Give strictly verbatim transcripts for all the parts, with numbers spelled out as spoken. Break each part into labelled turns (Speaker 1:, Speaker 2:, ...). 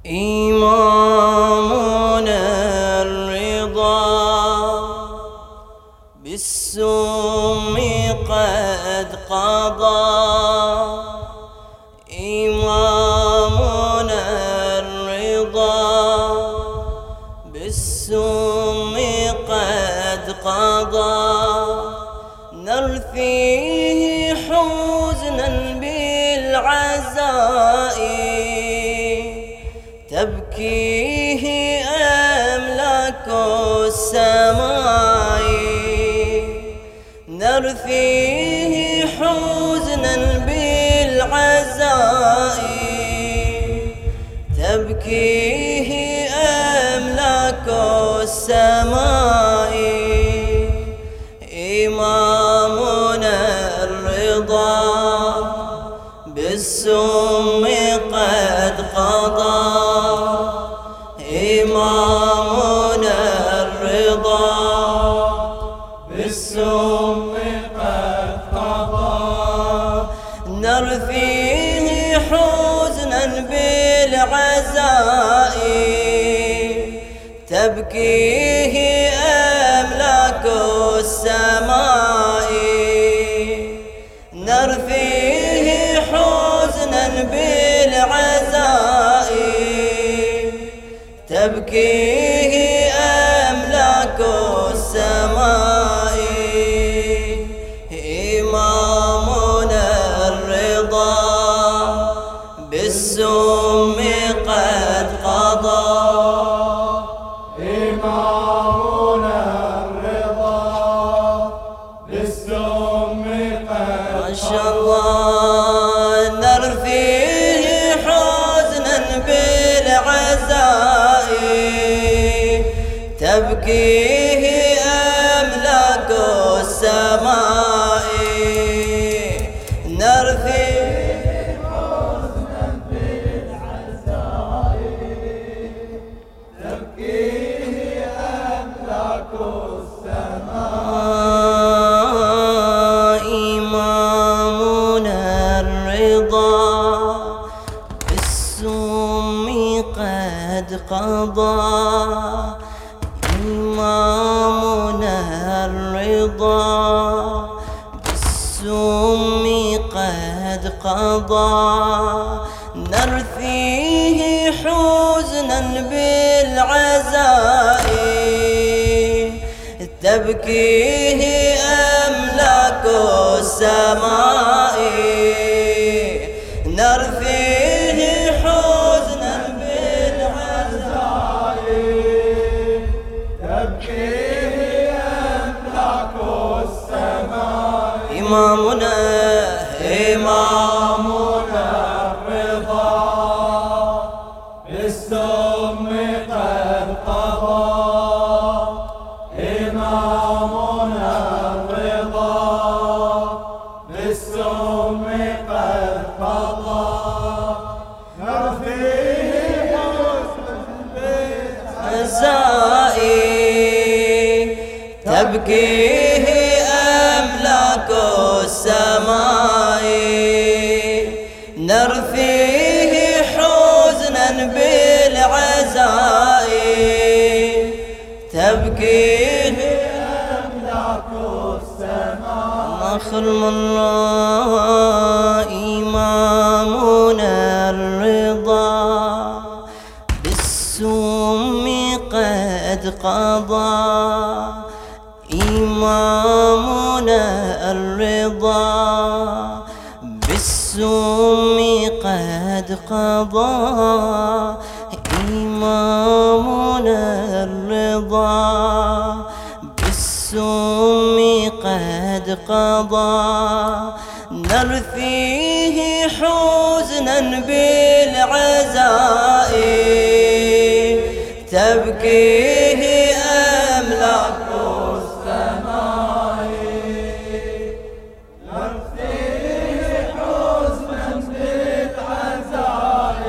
Speaker 1: إمامنا الرضا بالسم قد قضى. إمامنا الرضا بالسم قد قضى. نرثيه حزنا بالعزاء تبكيه أملاك السماء. نرثيه حزنا بالعزاء تبكيه أملاك السماء. إمامنا الرضا بالسم قد قضى. إمامنا الرضا بالسم قد قضى. نرثيه حزنا بالعزاء تبكيه أملاك السماء. نرثيه حزنا بالعزاء تبكيه أملاك السماء. إمامنا الرضا بالسم قد قضى.
Speaker 2: إمامنا الرضا بالسم قد
Speaker 1: ما شاء الله. نرثيه حزنا بالعزاء تبكيه أملاك السماء. نرثيه
Speaker 2: حزنا بالعزاء تبكيه أملاك السماء.
Speaker 1: إمامنا الرضا بالسم قد قضى. إمامنا الرضا بالسم قد قضى. نرثيه حزنا بالعزاء تبكيه أملاك السماء. نرثيه حزنا بالعزاء
Speaker 2: تبكيه أملاك السماء.
Speaker 1: إمامنا
Speaker 2: إمامنا الرضا بالسم قد قضى. إمامنا الرضا بالسم قد قضى. نرثيه حزنا
Speaker 1: بالعزاء تبكيه أملاك السماء. نرثيه حزنا بالعزاء تبكيه
Speaker 2: أملاك السماء.
Speaker 1: آخر مرة. إمامنا الرضا بالسم قد قضى. إمامنا الرضا بالسم قد قضى. إمامنا الرضا بالسم قد قضى. نرثيه حزنا بالعزاء تبكيه أملاك
Speaker 2: السماء. نرثيه حزنا بالعزاء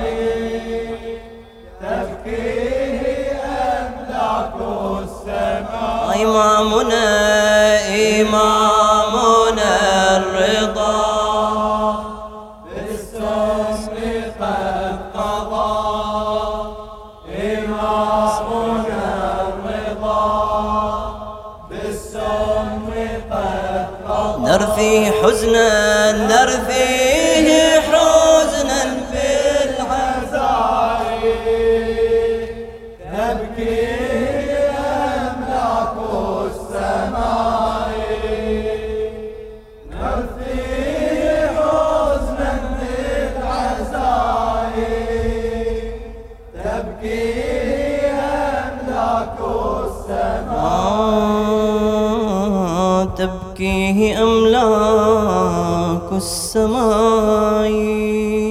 Speaker 2: تبكيه أملاك السماء.
Speaker 1: إمامنا إمامنا الرضا
Speaker 2: بالسم قد قضى.
Speaker 1: فيه حزنا نرثيه حزنا في
Speaker 2: العزائم تبكي أملاك السماء نرثيه حزنا في العزائم تبكي أملاك السماء
Speaker 1: تبكيه أملاك السماء